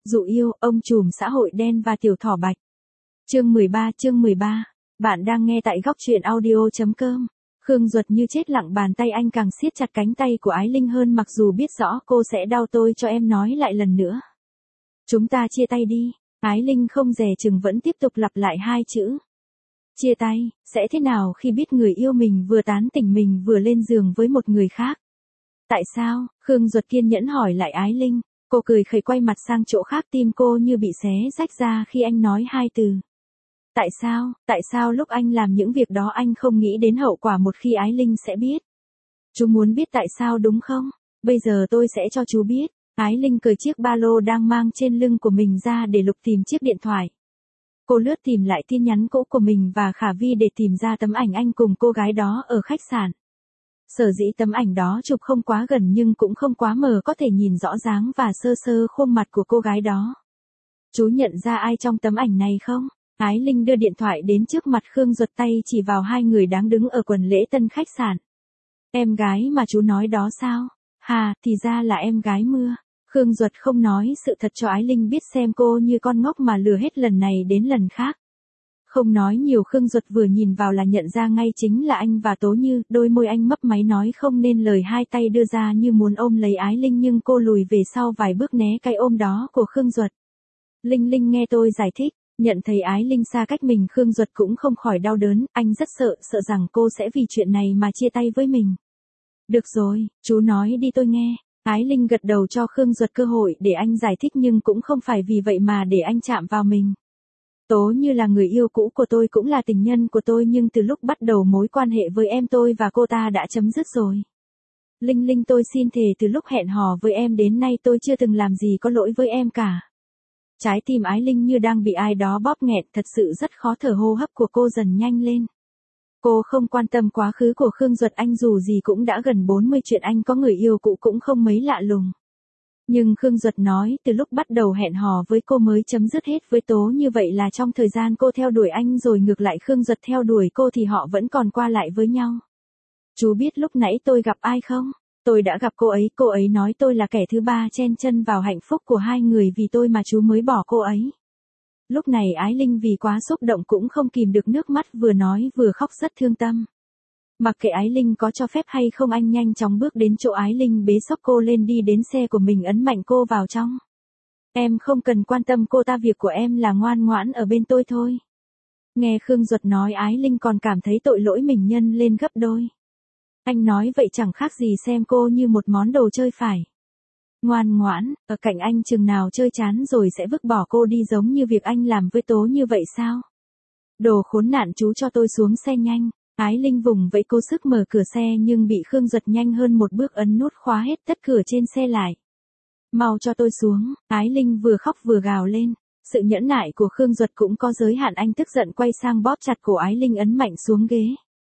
Dụ yêu, ông trùm xã hội đen và tiểu thỏ bạch. Chương 13. Bạn đang nghe tại góc truyện audio.com. Khương Duật như chết lặng, bàn tay anh càng siết chặt cánh tay của Ái Linh hơn, mặc dù biết rõ cô sẽ đau. Tôi cho em nói lại lần nữa. Chúng ta chia tay đi. Ái Linh không dè chừng vẫn tiếp tục lặp lại hai chữ. Chia tay, sẽ thế nào khi biết người yêu mình vừa tán tỉnh mình vừa lên giường với một người khác? Tại sao? Khương Duật kiên nhẫn hỏi lại Ái Linh. Cô cười khẩy quay mặt sang chỗ khác, tim cô như bị xé rách ra khi anh nói hai từ. Tại sao lúc anh làm những việc đó anh không nghĩ đến hậu quả một khi Ái Linh sẽ biết? Chú muốn biết tại sao đúng không? Bây giờ tôi sẽ cho chú biết. Ái Linh cởi chiếc ba lô đang mang trên lưng của mình ra để lục tìm chiếc điện thoại. Cô lướt tìm lại tin nhắn cũ của mình và Khả Vi để tìm ra tấm ảnh anh cùng cô gái đó ở khách sạn. Sở dĩ tấm ảnh đó chụp không quá gần nhưng cũng không quá mờ, có thể nhìn rõ dáng và sơ sơ khuôn mặt của cô gái đó. Chú nhận ra ai trong tấm ảnh này không? Ái Linh đưa điện thoại đến trước mặt Khương Duật, tay chỉ vào hai người đang đứng ở quần lễ tân khách sạn. Em gái mà chú nói đó sao? Hà, thì ra là em gái Mưa. Khương Duật không nói sự thật cho Ái Linh biết, xem cô như con ngốc mà lừa hết lần này đến lần khác. Không nói nhiều, Khương Duật vừa nhìn vào là nhận ra ngay chính là anh và Tố Như. Đôi môi anh mấp máy nói không nên lời, hai tay đưa ra như muốn ôm lấy Ái Linh nhưng cô lùi về sau vài bước né cái ôm đó của Khương Duật. Linh nghe tôi giải thích. Nhận thấy Ái Linh xa cách mình, Khương Duật cũng không khỏi đau đớn, anh rất sợ rằng cô sẽ vì chuyện này mà chia tay với mình. Được rồi, chú nói đi tôi nghe. Ái Linh gật đầu cho Khương Duật cơ hội để anh giải thích, nhưng cũng không phải vì vậy mà để anh chạm vào mình. Tố Như là người yêu cũ của tôi, cũng là tình nhân của tôi, nhưng từ lúc bắt đầu mối quan hệ với em, tôi và cô ta đã chấm dứt rồi. Linh, tôi xin thề từ lúc hẹn hò với em đến nay tôi chưa từng làm gì có lỗi với em cả. Trái tim Ái Linh như đang bị ai đó bóp nghẹt, thật sự rất khó thở, hô hấp của cô dần nhanh lên. Cô không quan tâm quá khứ của Khương Duật, anh dù gì cũng đã gần 40, chuyện anh có người yêu cũ cũng không mấy lạ lùng. Nhưng Khương Duật nói từ lúc bắt đầu hẹn hò với cô mới chấm dứt hết với Tố, như vậy là trong thời gian cô theo đuổi anh rồi ngược lại Khương Duật theo đuổi cô thì họ vẫn còn qua lại với nhau. Chú biết lúc nãy tôi gặp ai không? Tôi đã gặp cô ấy nói tôi là kẻ thứ ba chen chân vào hạnh phúc của hai người, vì tôi mà chú mới bỏ cô ấy. Lúc này Ái Linh vì quá xúc động cũng không kìm được nước mắt, vừa nói vừa khóc rất thương tâm. Mặc kệ Ái Linh có cho phép hay không, anh nhanh chóng bước đến chỗ Ái Linh, bế xốc cô lên, đi đến xe của mình, ấn mạnh cô vào trong. Em không cần quan tâm cô ta, việc của em là ngoan ngoãn ở bên tôi thôi. Nghe Khương Duật nói, Ái Linh còn cảm thấy tội lỗi mình nhân lên gấp đôi. Anh nói vậy chẳng khác gì xem cô như một món đồ chơi phải. Ngoan ngoãn, ở cạnh anh chừng nào chơi chán rồi sẽ vứt bỏ cô đi, giống như việc anh làm với Tố như vậy sao? Đồ khốn nạn, chú cho tôi xuống xe nhanh. Ái Linh vùng vẫy cố sức mở cửa xe nhưng bị Khương Duật nhanh hơn một bước ấn nút khóa hết tất cửa trên xe lại. Mau cho tôi xuống. Ái Linh vừa khóc vừa gào lên. Sự nhẫn nại của Khương Duật cũng có giới hạn, anh tức giận quay sang bóp chặt cổ Ái Linh, ấn mạnh xuống ghế.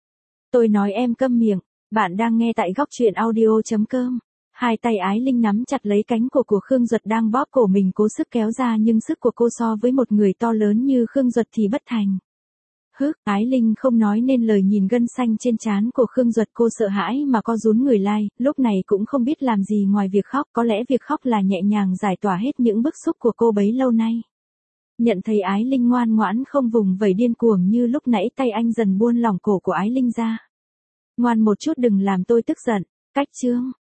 Tôi nói em câm miệng. Bạn đang nghe tại góc truyện audio.com. Hai tay Ái Linh nắm chặt lấy cánh cổ của Khương Duật đang bóp cổ mình, cố sức kéo ra, nhưng sức của cô so với một người to lớn như Khương Duật thì bất thành. Ái Linh không nói nên lời, nhìn gân xanh trên trán của Khương Duật, cô sợ hãi mà co rúm người lại, lúc này cũng không biết làm gì ngoài việc khóc, có lẽ việc khóc là nhẹ nhàng giải tỏa hết những bức xúc của cô bấy lâu nay. Nhận thấy Ái Linh ngoan ngoãn không vùng vẫy điên cuồng như lúc nãy, tay anh dần buông lỏng cổ của Ái Linh ra. Ngoan một chút, đừng làm tôi tức giận. Cách chương.